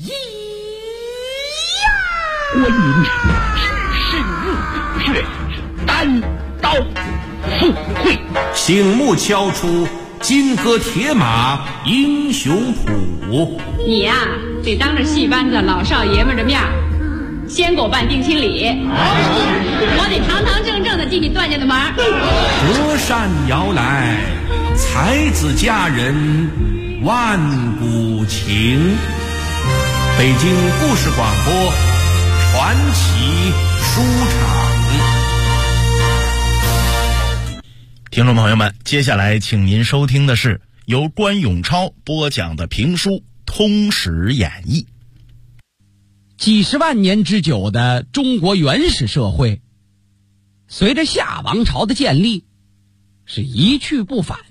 观音山只身入血，单刀赴会， 醒目敲出金戈铁马英雄谱。 你呀，得当着戏班子老少爷们的面先给我办定亲礼，我得堂堂正正的进你段家的门。 隔山遥来，才子佳人万古情。北京故事广播传奇书场。 听众朋友们，接下来请您收听的是由关永超播讲的评书《通史演义》。 几十万年之久的中国原始社会，随着夏王朝的建立，是一去不返。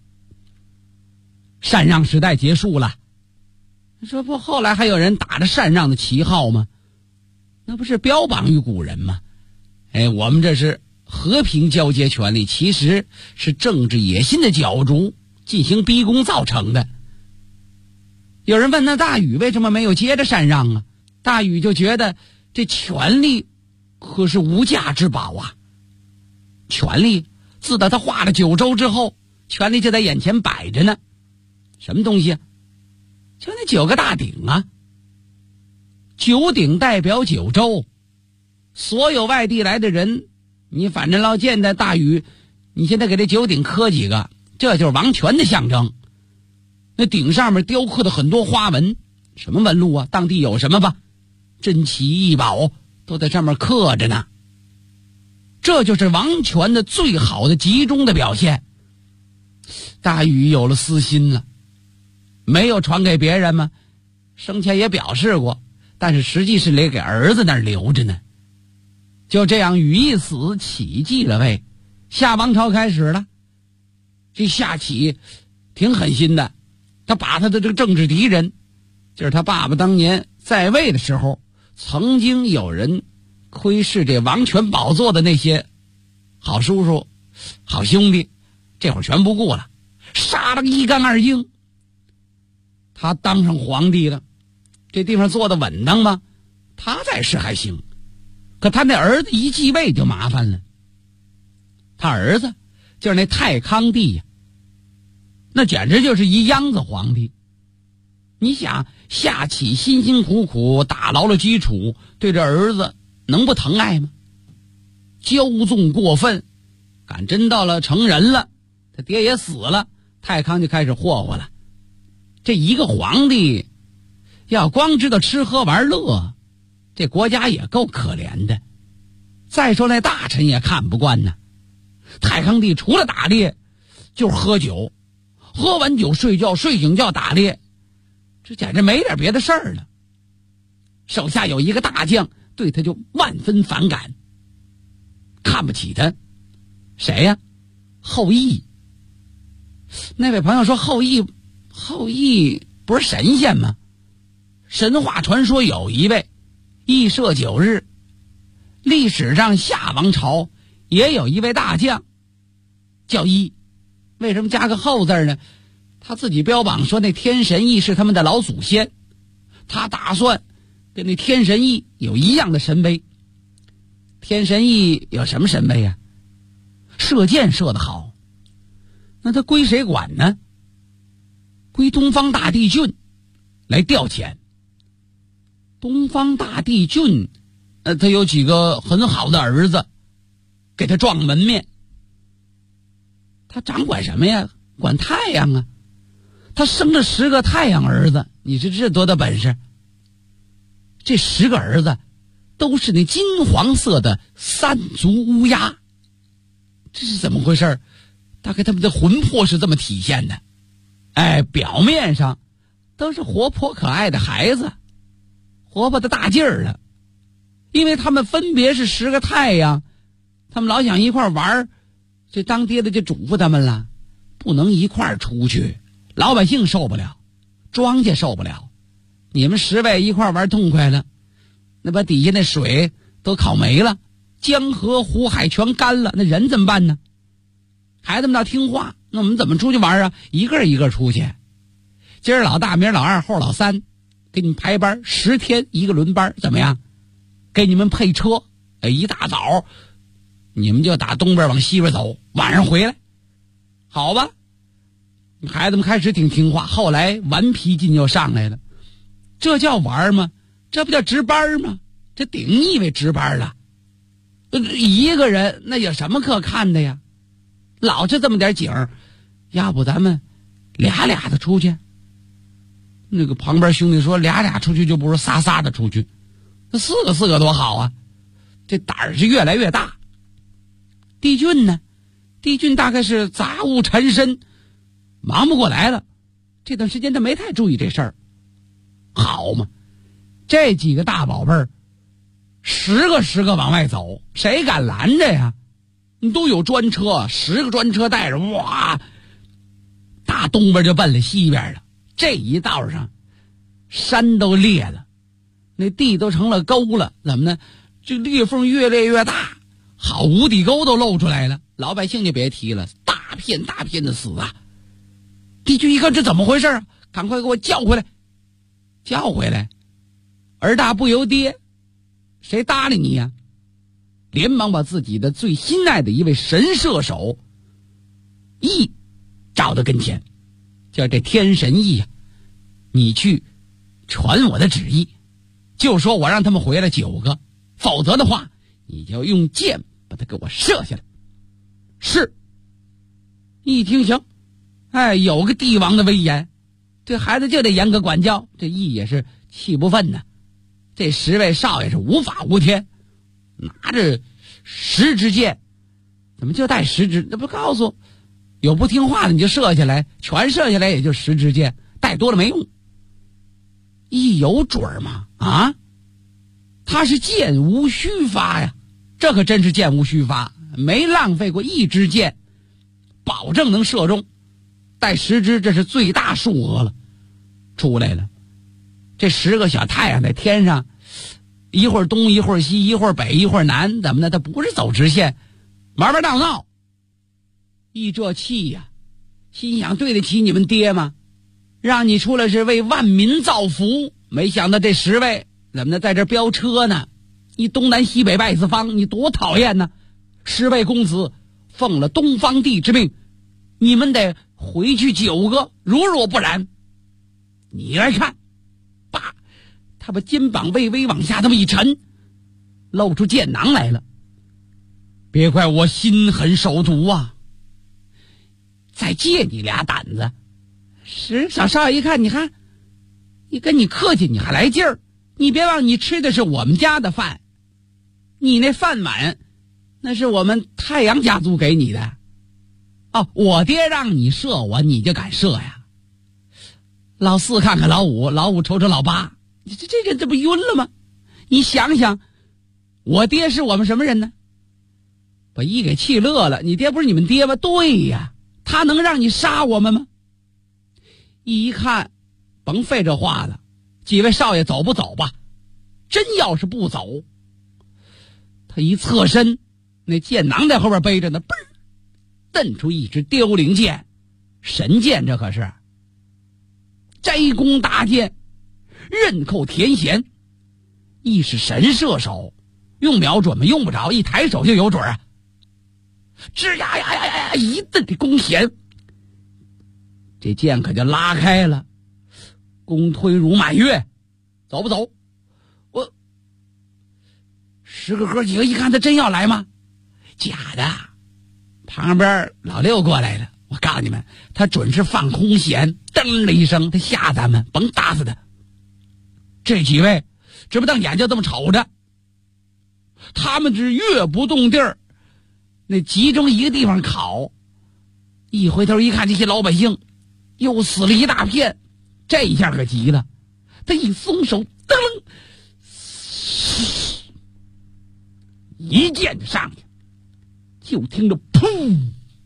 禅让时代结束了，这不后来还有人打着禅让的旗号吗？那不是标榜于古人吗？我们这是和平交接权利，其实是政治野心的角逐进行逼宫造成的。有人问，那大禹为什么没有接着禅让啊？大禹就觉得这权力可是无价之宝啊！权力自打他画了九州之后，权力就在眼前摆着呢。什么东西啊？就那9个大鼎啊。九鼎代表九州，所有外地来的人，你反正老见的大禹，你现在给这九鼎刻几个，这就是王权的象征。那鼎上面雕刻的很多花纹，什么纹路啊？当地有什么吧？珍奇异宝都在上面刻着呢。这就是王权的最好的集中的表现。大禹有了私心了，没有传给别人吗？生前也表示过，但是实际是得给儿子那儿留着呢。就这样，禹一死，启继了位，夏王朝开始了。这夏启挺狠心的，他把他的这个政治敌人，就是他爸爸当年在位的时候，曾经有人窥视这王权宝座的那些好叔叔、好兄弟，这会儿全不顾了，杀了个一干二净。他当上皇帝了，这地方做得稳当吗？他在世还行，可他那儿子一继位就麻烦了。他儿子就是那太康帝呀，那简直就是一秧子皇帝。你想，夏启辛辛苦苦打牢了基础，对这儿子能不疼爱吗？骄纵过分，赶真到了成人了，他爹也死了，太康就开始霍霍了。这一个皇帝要光知道吃喝玩乐，这国家也够可怜的。再说那大臣也看不惯呢。太康帝除了打猎就是喝酒，喝完酒睡觉，睡醒觉打猎，这简直没点别的事儿了。手下有一个大将对他就万分反感，看不起他。谁呀？后羿。那位朋友说，后羿不是神仙吗？神话传说有一位羿射9日，历史上夏王朝也有一位大将叫羿，为什么加个后字呢？他自己标榜说那天神羿是他们的老祖先，他打算跟那天神羿有一样的神威。天神羿有什么神威啊？射箭射得好，那他归谁管呢？归东方大帝俊来调遣。东方大帝俊他有几个很好的儿子，给他撞门面。他掌管什么呀？管太阳啊。他生了10个太阳儿子，你说这多大本事？这10个儿子都是那金黄色的3足乌鸦。这是怎么回事？大概他们的魂魄是这么体现的。表面上都是活泼可爱的孩子，活泼的大劲儿了。因为他们分别是10个太阳，他们老想一块玩，这当爹的就嘱咐他们了，不能一块出去，老百姓受不了，庄稼受不了。你们10位一块玩痛快了，那把底下那水都烤没了，江河湖海全干了，那人怎么办呢？孩子们要听话，那我们怎么出去玩啊？一个一个出去，今儿老大，明儿老二，后老三， 给你们排班，10天一个轮班，怎么样？给你们配车，一大早你们就打东边往西边走，晚上回来，好吧？孩子们开始挺听话，后来顽皮劲就上来了。这叫玩吗？这不叫值班吗？这顶你以为值班了？一个人那有什么可看的呀？老是这么点景儿，要不咱们俩的出去？那个旁边兄弟说俩出去就不如仨的出去，那四个多好啊！这胆儿是越来越大。帝俊呢？帝俊大概是杂物缠身，忙不过来了。这段时间他没太注意这事儿。好嘛，这几个大宝贝儿10个往外走，谁敢拦着呀？你都有专车，10个专车带着，哇，打东边就奔了西边了。这一道上山都裂了，那地都成了沟了，怎么呢？这裂缝越裂越大，好无底沟都露出来了，老百姓就别提了，大片的死啊！帝俊一看这怎么回事啊？赶快给我叫回来！儿大不由爹，谁搭理你呀？连忙把自己的最心爱的一位神射手羿找到跟前，叫这天神羿呀，你去传我的旨意，就说我让他们回来9个，否则的话你就用箭把他给我射下来。是。一听行，有个帝王的威严，这孩子就得严格管教。这羿也是气不愤呐，这10位少爷是无法无天，拿着10支箭，怎么就带10支？那不告诉有不听话的你就射下来，全射下来也就10支箭，带多了没用。羿有准吗？啊，他是箭无虚发呀，这可真是箭无虚发，没浪费过1支箭，保证能射中。带10支，这是最大数额了。出来了，这10个小太阳在天上，一会儿东一会儿西，一会儿北一会儿南，怎么的？它不是走直线，玩闹。羿这气呀，心想对得起你们爹吗？让你出来是为万民造福，没想到这10位怎么的在这飙车呢？你东南西北外四方，你多讨厌呢！10位公子奉了东方帝之命，你们得回去9个，如若不然，你来看。爸，他把肩膀微微往下这么一沉，露出箭囊来了。别怪我心狠手毒啊，再借你俩胆子。小少爷一看，你看你跟你客气，你还来劲儿。你别忘，你吃的是我们家的饭，你那饭碗那是我们太阳家族给你的。我爹让你射我，你就敢射呀？老4看看老5，老5瞅瞅老8，这人这不晕了吗？你想想，我爹是我们什么人呢？把羿给气乐了。你爹不是你们爹吗？对呀，他能让你杀我们吗？羿一看，甭废这话了，几位少爷走不走吧？真要是不走，他一侧身，那箭囊在后边背着呢，嘣儿瞪出一支凋零箭，神箭，这可是摘弓搭箭，刃扣田弦。羿是神射手，用瞄准吗？用不着，一抬手就有准啊！吱呀，一顿的弓弦，这箭可就拉开了。弓推如满月，走不走？我10个哥几个一看，他真要来吗？假的。旁边老6过来了，我告诉你们，他准是放空弦，噔了一声，他吓咱们，甭打死他。这几位直不瞪眼就这么瞅着，他们是越不动地儿，那集中一个地方烤。一回头一看，这些老百姓又死了一大片，这一下可急了，他一松手，噔，一箭就上去，就听着噗，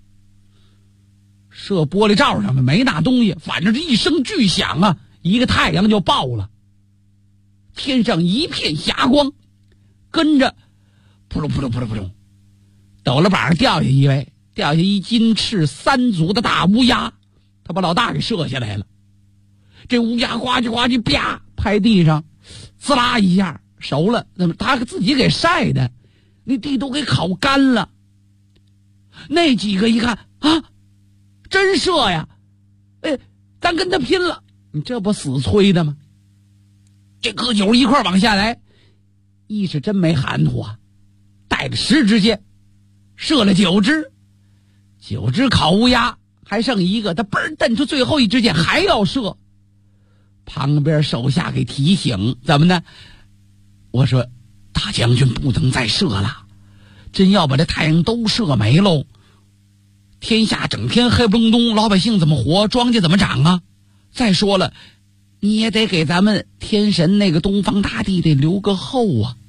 射玻璃罩上的没那东西，反正这一声巨响啊，一个太阳就爆了，天上一片霞光，跟着扑噜扑噜扑噜扑噜，陡了板上掉下一位，掉下一金翅3足的大乌鸦，他把老大给射下来了。这乌鸦呱唧呱唧啪拍地上，滋啦一下熟了，那么他自己给晒的，那地都给烤干了。那几个一看啊，真射呀！哎，咱跟他拼了！你这不死催的吗？这个9一块往下来，一是真没含糊啊，带着10支箭，射了9支，9只烤乌鸦，还剩一个，他嘣蹬出最后一支箭，还要射。旁边手下给提醒，怎么呢？我说大将军不能再射了，真要把这太阳都射没喽，天下整天黑不隆咚，老百姓怎么活，庄稼怎么长啊？再说了，你也得给咱们天神那个东方大帝得留个后啊。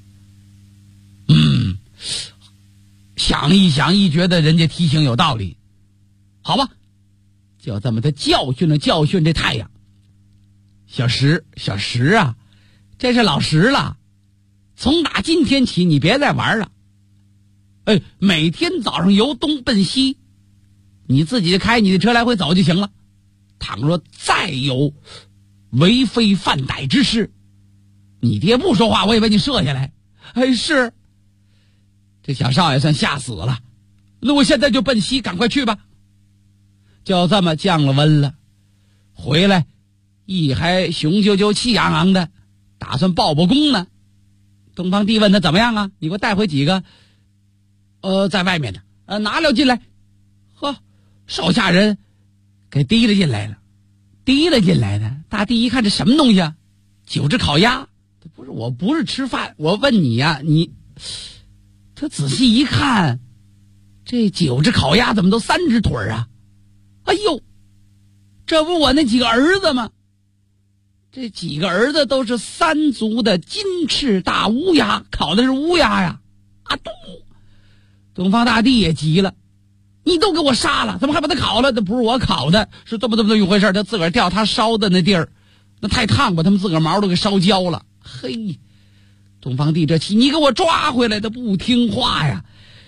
想一想，一觉得人家提醒有道理，好吧，就这么的教训这太阳。小石啊，这是老实了，从打今天起你别再玩了。哎，每天早上由东奔西，你自己开你的车来回走就行了。倘若再有为非犯歹之事，你爹不说话，我也把你射下来。哎，是。这小少爷算吓死了，那我现在就奔西，赶快去吧。就这么降了温了，回来一还雄赳赳气昂昂的，打算报功呢。东方帝问他怎么样啊？你给我带回几个在外面的拿了进来。呵，手下人给提了进来了。大帝一看这什么东西啊？9只烤鸭。不是，我不是吃饭，我问你呀，他仔细一看，这9只烤鸭怎么都3只腿啊？哎呦，这不我那几个儿子吗？这几个儿子都是3足的金翅大乌鸦，烤的是乌鸦呀！啊，东方大帝也急了，你都给我杀了，怎么还把他烤了？这不是我烤的，是这么一回事。他自个儿掉他烧的那地儿，那太烫，把他们自个儿毛都给烧焦了。嘿，东方帝这气，你给我抓回来的不听话呀！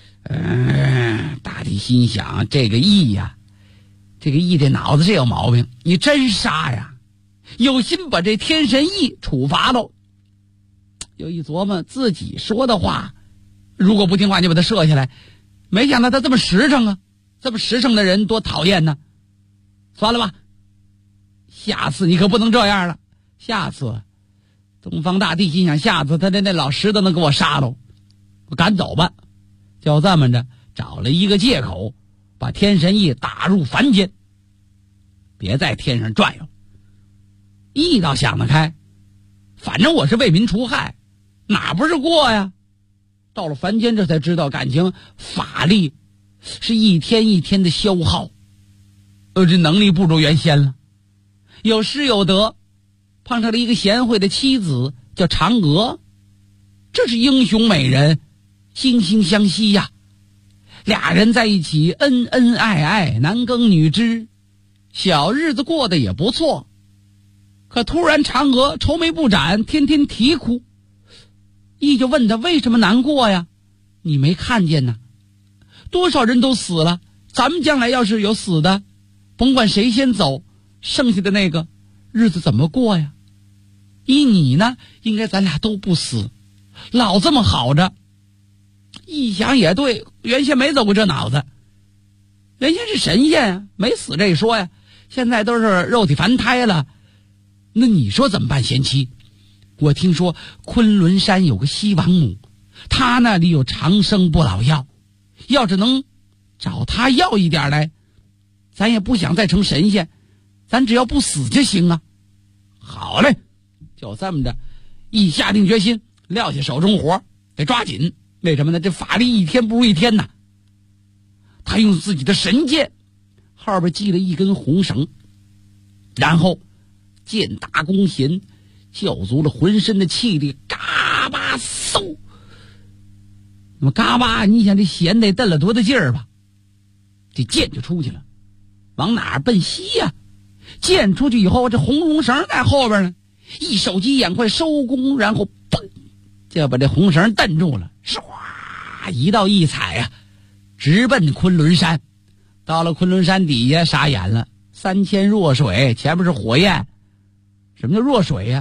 大帝心想，这个义这脑子是有毛病，你真杀呀！有心把这天神羿处罚喽。又一琢磨自己说的话，如果不听话就把他射下来，没想到他这么实诚啊，这么实诚的人多讨厌呢。算了吧，下次你可不能这样了。下次东方大帝心想，下次他的那老石头能给我杀喽，我赶走吧。就这么着找了一个借口，把天神羿打入凡间，别在天上转悠。羿倒想得开，反正我是为民除害，哪不是过呀？到了凡间，这才知道感情法力是一天一天的消耗，这能力不如原先了。有失有得，碰上了一个贤惠的妻子，叫嫦娥，这是英雄美人，惺惺相惜呀。俩人在一起恩恩爱爱，男耕女织，小日子过得也不错。可突然嫦娥愁眉不展，天天啼哭。羿就问他为什么难过呀？你没看见呢？多少人都死了，咱们将来要是有死的，甭管谁先走，剩下的那个日子怎么过呀？依你呢，应该咱俩都不死，老这么好着。一想也对，原先没走过这脑子，原先是神仙啊，没死这一说呀，现在都是肉体凡胎了。那你说怎么办，贤妻？我听说昆仑山有个西王母，她那里有长生不老药，要是能找她要一点来，咱也不想再成神仙，咱只要不死就行啊。好嘞，就这么着，一下定决心，撂下手中活，得抓紧。为什么呢？这法力一天不如一天呐。他用自己的神剑后边系了一根红绳，然后剑打弓弦，叫足了浑身的气力，嘎巴嗖。那么嘎巴，你想这弦得蹬了多大劲儿吧？这剑就出去了，往哪儿奔西呀？剑出去以后，这红绳在后边呢，一手疾眼快收弓，然后嘣，就把这红绳蹬住了，唰一道一踩啊，直奔昆仑山。到了昆仑山底下，傻眼了，3000弱水，前面是火焰。什么叫弱水呀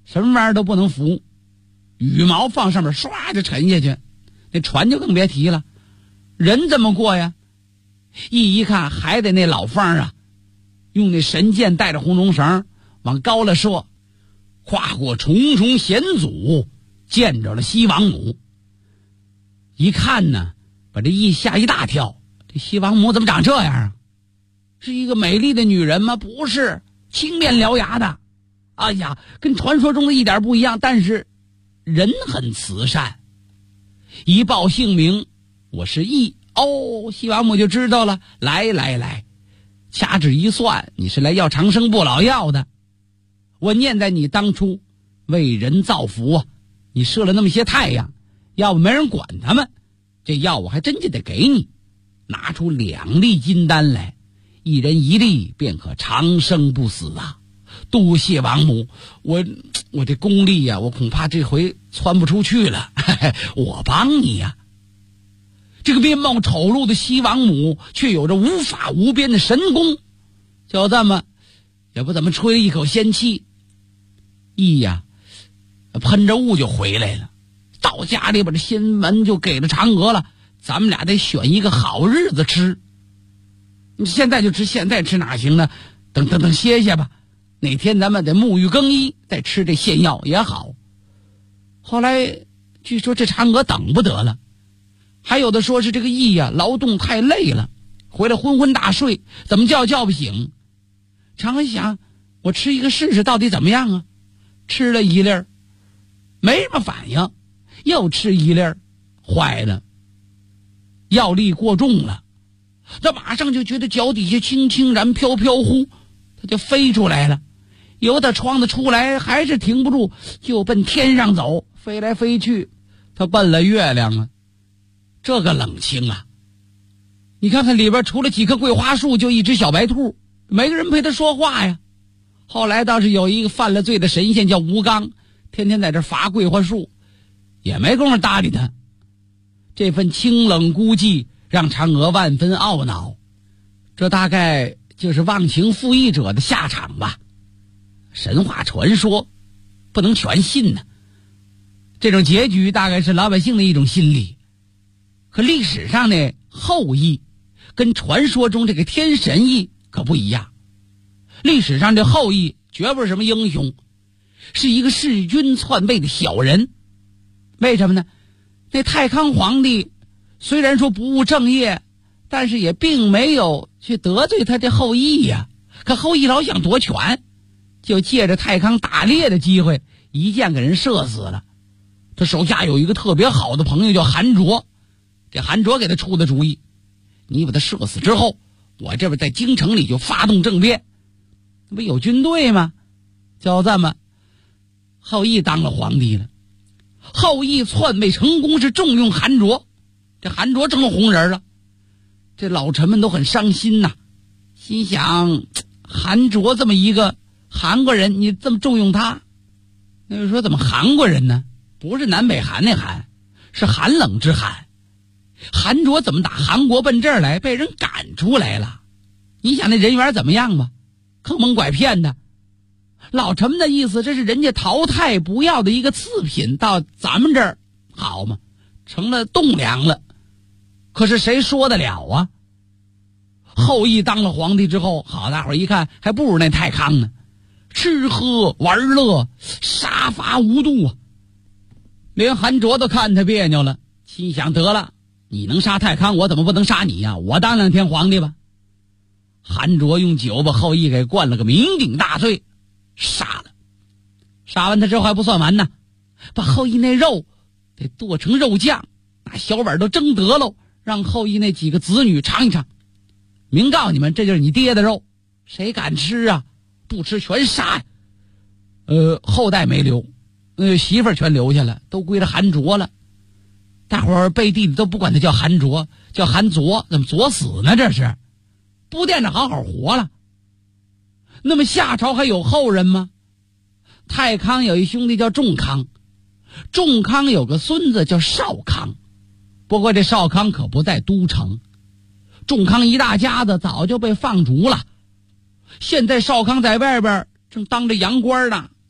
什么玩意儿都不能浮，羽毛放上面唰就沉下去，那船就更别提了。人怎么过呀？一看还得那老方啊，用那神箭带着红绒绳往高了射，跨过重重险阻，见着了西王母。一看呢，把这羿吓一大跳，这西王母怎么长这样啊？是一个美丽的女人吗？不是，青面獠牙的。哎呀，跟传说中的一点不一样，但是人很慈善。一报姓名，我是羿。哦，西王母就知道了。来，掐指一算，你是来要长生不老药的。我念在你当初为人造福啊，你射了那么些太阳，要不没人管他们，这药我还真就得给你。拿出2粒金丹来，一人1粒，便可长生不死啊！多谢王母，我这功力呀，我恐怕这回窜不出去了，我帮你呀。这个面貌丑陋的西王母却有着无法无边的神功，就这么也不怎么吹了一口仙气，羿呀喷着雾就回来了。到家里把这仙文就给了嫦娥了，咱们俩得选一个好日子吃。你现在就吃，现在吃哪行呢？等歇歇吧，哪天咱们得沐浴更衣再吃这仙药也好。后来据说这嫦娥等不得了，还有的说是这个羿呀劳动太累了，回来昏昏大睡，怎么叫不醒。嫦娥想，我吃一个试试到底怎么样啊？吃了1粒没什么反应，又吃1粒，坏了，药力过重了。他马上就觉得脚底下轻轻然飘飘忽，他就飞出来了，由他窗子出来还是停不住，就奔天上走，飞来飞去，他奔了月亮啊。这个冷清啊，你看看里边除了几棵桂花树，就一只小白兔，没个人陪他说话呀。后来倒是有一个犯了罪的神仙叫吴刚，天天在这伐桂花树，也没工夫搭理他。这份清冷孤寂让嫦娥万分懊恼，这大概就是忘情负义者的下场吧。神话传说不能全信呢，这种结局大概是老百姓的一种心理。可历史上呢，后羿跟传说中这个天神羿可不一样。历史上这后羿绝不是什么英雄，是一个弑君篡位的小人。为什么呢？那太康皇帝虽然说不务正业，但是也并没有去得罪他这后羿呀。可后羿老想夺权，就借着太康打猎的机会，一箭给人射死了。他手下有一个特别好的朋友叫韩卓，这韩卓给他出的主意，你把他射死之后，我这边在京城里就发动政变，那不有军队吗？就这么后羿当了皇帝了。后羿篡位成功，是重用韩卓，这韩卓成了红人了。这老臣们都很伤心呐，心想韩卓这么一个韩国人，你这么重用他，那就说怎么韩国人呢？不是南北韩那韩，是寒冷之寒。韩卓怎么打韩国奔这儿来，被人赶出来了？你想那人缘怎么样吧？坑蒙拐骗的。老臣们的意思，这是人家淘汰不要的一个次品，到咱们这儿好吗？成了栋梁了。可是谁说得了啊？后羿当了皇帝之后，好，大伙儿一看还不如那太康呢，吃喝玩乐，杀伐无度啊。连韩卓都看他别扭了，心想得了，你能杀太康，我怎么不能杀你呀？我当2天皇帝吧。韩卓用酒把后羿给灌了个酩酊大醉，杀了。杀完他之后还不算完呢，把后羿那肉得剁成肉酱，拿小碗都蒸得喽，让后羿那几个子女尝一尝。明告诉你们，这就是你爹的肉，谁敢吃啊？不吃全杀呀！后代没留，媳妇儿全留下了，都归了韩卓了。大伙儿背地里都不管他叫韩卓，叫韩卓，怎么作死呢？这是不惦着好好活了。那么夏朝还有后人吗？太康有一兄弟叫仲康，仲康有个孙子叫少康，不过这少康可不在都城，仲康一大家子早就被放逐了。现在少康在外边正当着洋官呢，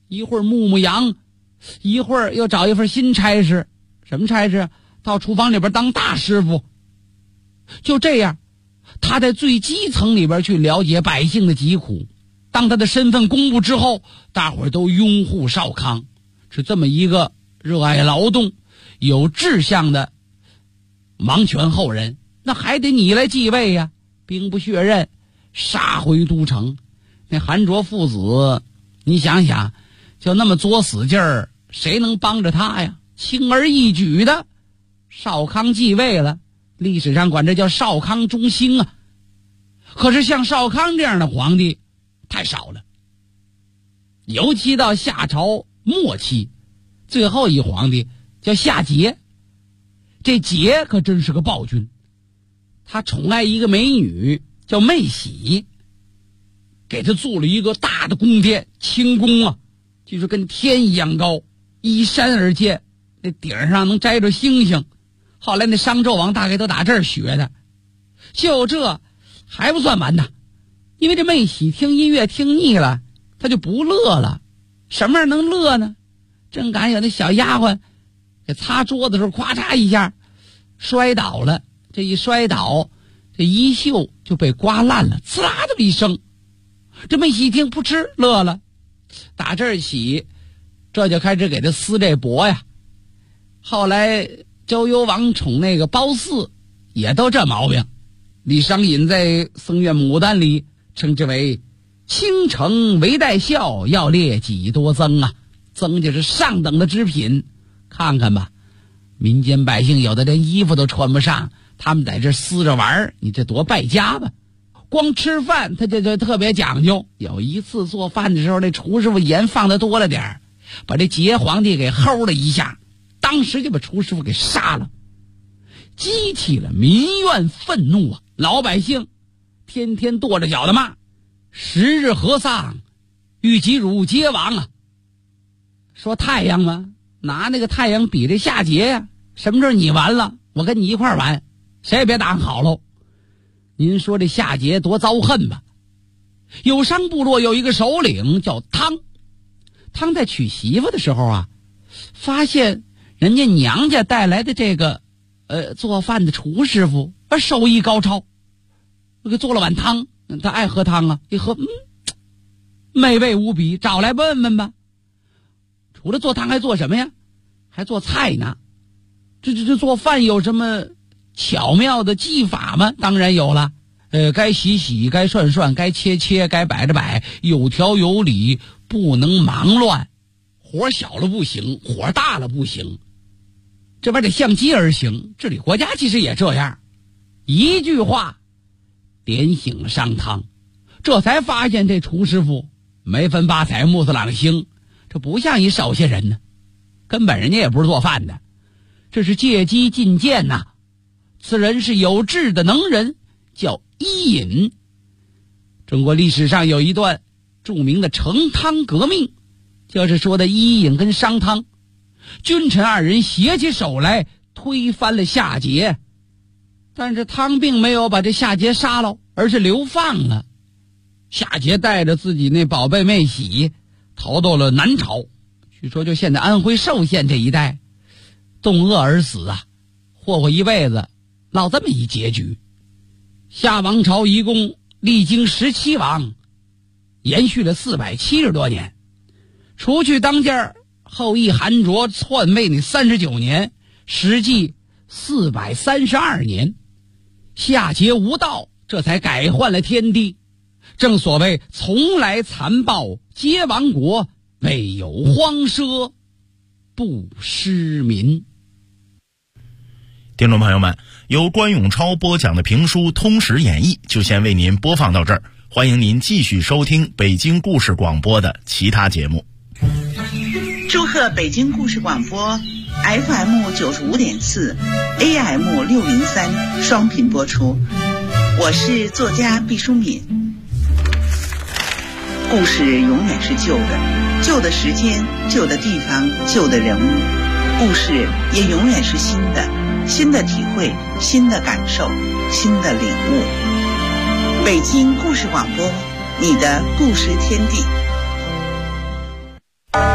一会儿牧羊，一会儿又找一份新差事。什么差事？到厨房里边当大师傅。就这样，他在最基层里边去了解百姓的疾苦。当他的身份公布之后，大伙儿都拥护少康，是这么一个热爱劳动、有志向的王权后人。那还得你来继位呀，兵不血刃，杀回都城。那韩卓父子，你想想，就那么作死劲儿，谁能帮着他呀？轻而易举的，少康继位了，历史上管这叫少康中兴啊。可是像少康这样的皇帝太少了，尤其到夏朝末期，最后一皇帝叫夏桀。这桀可真是个暴君，他宠爱一个美女叫妹喜，给他做了一个大的宫殿，清宫啊，就是跟天一样高，依山而建，那顶上能摘着星星。后来那商纣王大概都打这儿学的。就这还不算完呢，因为这妹喜听音乐听腻了，他就不乐了。什么样能乐呢？正赶有那小丫鬟给擦桌子的时候，咵嚓一下摔倒了。这一摔倒，这衣袖就被刮烂了，呲啦这么一声。这妹喜一听，噗嗤乐了。打这儿起，这就开始给他撕这脖呀。后来周幽王宠那个褒姒，也都这毛病。李商隐在《僧院牡丹》里称之为倾城为待笑，要列几多增啊。增就是上等的织品。看看吧，民间百姓有的连衣服都穿不上，他们在这撕着玩儿，你这多败家吧。光吃饭他就特别讲究。有一次做饭的时候，那厨师傅盐放的多了点儿，把这桀皇帝给齁了一下，当时就把厨师傅给杀了，激起了民怨愤怒啊！老百姓天天跺着脚的骂：十日和丧，欲及汝桀王啊！说太阳吗？拿那个太阳比这夏桀呀，什么时候你完了，我跟你一块完，谁也别打好喽。您说这夏桀多遭恨吧？有商部落有一个首领叫汤，汤在娶媳妇的时候啊，发现人家娘家带来的这个做饭的厨师傅手艺高超，给做了碗汤，他爱喝汤啊，一喝美味无比，找来问问吧。除了做汤还做什么呀？还做菜呢。这做饭有什么巧妙的技法吗？当然有了。该洗，该涮，该切，该摆着摆，有条有理，不能忙乱。火小了不行，火大了不行，这玩意儿得相机而行。治理国家其实也这样。一句话点醒了商汤，这才发现这厨师傅没分八彩木子朗星，这不像一少些人呢，根本人家也不是做饭的，这是借机进谏呐。此人是有志的能人，叫伊尹。中国历史上有一段著名的成汤革命，就是说的伊尹跟商汤君臣二人携起手来推翻了夏桀，但是汤并没有把这夏桀杀了，而是流放了。夏桀带着自己那宝贝妹喜逃到了南朝，据说就现在安徽寿县这一带，冻饿而死啊，霍一辈子落这么一结局。夏王朝一共历经17王，延续了470多年，除去当家后羿韩卓篡位那39年，实际432年。夏桀无道，这才改换了天地。正所谓从来残暴皆亡国，唯有荒奢不失民。 听众朋友们，由关永超播讲的评书《通史演义》就先为您播放到这儿，欢迎您继续收听北京故事广播的其他节目。 祝贺北京故事广播 FM 95.4 AM 603双频播出，我是作家毕淑敏。故事永远是旧的，旧的时间，旧的地方，旧的人物，故事也永远是新的，新的体会，新的感受，新的领悟。北京故事广播，你的故事天地。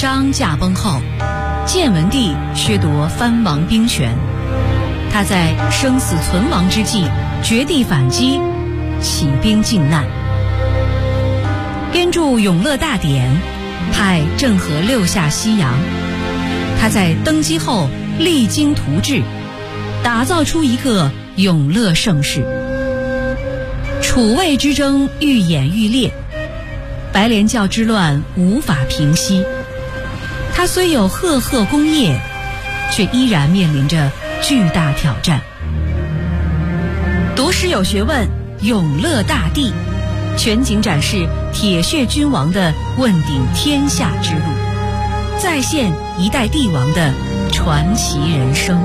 章驾崩后，建文帝削夺藩王兵权，他在生死存亡之际绝地反击，起兵靖难，编著《永乐大典》，派郑和六下西洋。他在登基后励精图治，打造出一个永乐盛世。楚魏之争愈演愈烈，白莲教之乱无法平息。他虽有赫赫功业，却依然面临着巨大挑战。读史有学问，永乐大帝全景展示铁血君王的问鼎天下之路，再现一代帝王的传奇人生。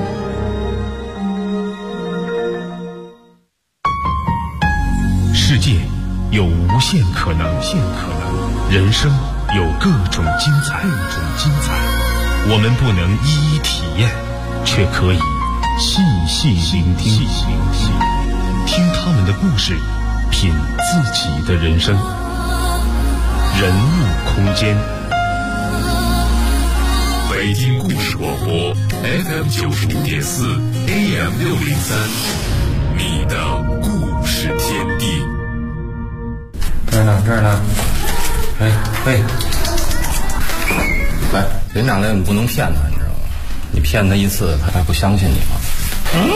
世界有无限可能，人生有各种精彩。我们不能一一体验，却可以细细聆听，听他们的故事，品自己的人生。人物空间， 北京故事广播 FM 95.4 AM 603，你的故事天地。 这儿呢，哎，来，领长来，你不能骗他，你知道吗？你骗他一次，他还不相信你吗？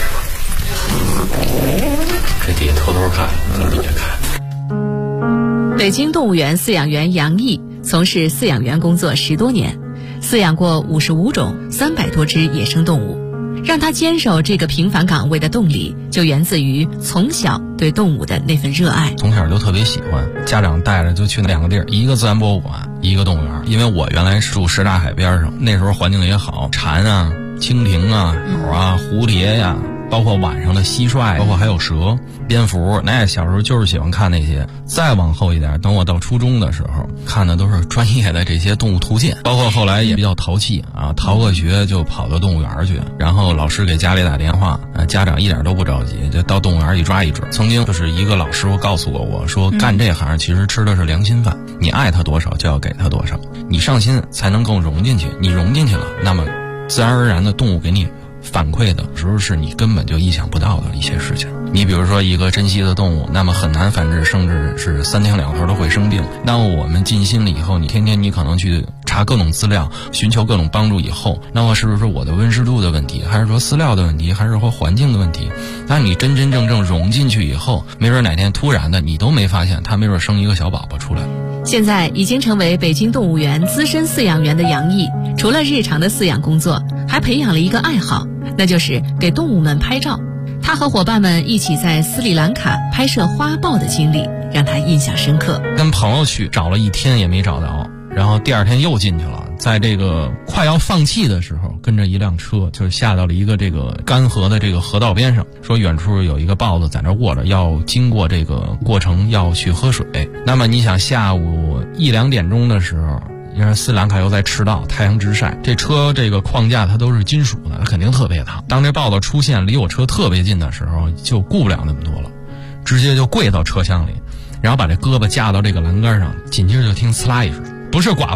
这底下偷偷看，底下看。 北京动物园饲养员杨毅从事饲养员工作10多年，饲养过55种300多只野生动物。让他坚守这个平凡岗位的动力，就源自于从小对动物的那份热爱。 从小就特别喜欢，家长带着就去2个地儿，一个自然博物馆，一个动物园。因为我原来住什刹海边上，那时候环境也好，蝉啊、蜻蜓啊、鸟啊、蝴蝶呀，包括晚上的蟋蟀，包括还有蛇、蝙蝠，那小时候就是喜欢看那些。再往后一点，等我到初中的时候，看的都是专业的这些动物图鉴，包括后来也比较淘气啊，逃个学就跑到动物园去，然后老师给家里打电话，家长一点都不着急，就到动物园一抓一准。曾经就是一个老师傅告诉过我说，干这行其实吃的是良心饭，你爱他多少就要给他多少，你上心才能更融进去，你融进去了，那么自然而然的动物给你反馈的时候是你根本就意想不到的一些事情。你比如说一个珍稀的动物，那么很难繁殖，甚至是3天2头都会生病。那么我们尽心了以后，你天天你可能去查各种资料，寻求各种帮助以后，那么是不是我的温湿度的问题，还是说饲料的问题，还是说环境的问题？那你真真正正融进去以后，没准哪天突然的你都没发现，它没准生一个小宝宝出来。 现在已经成为北京动物园资深饲养员的杨毅，除了日常的饲养工作，还培养了一个爱好，那就是给动物们拍照。他和伙伴们一起在斯里兰卡拍摄花豹的经历让他印象深刻。 跟朋友去找了1天也没找到，然后第2天又进去了，在这个快要放弃的时候，跟着一辆车就下到了一个这个干河的这个河道边上，说远处有一个豹子在那卧着，要经过这个过程要去喝水。那么你想下午1、2点钟的时候，因为斯里兰卡又在赤道，太阳直晒，这车这个框架它都是金属的，它肯定特别烫。当这豹子出现离我车特别近的时候，就顾不了那么多了，直接就跪到车厢里，然后把这胳膊架到这个栏杆上，紧接着就听呲啦一声，不是寡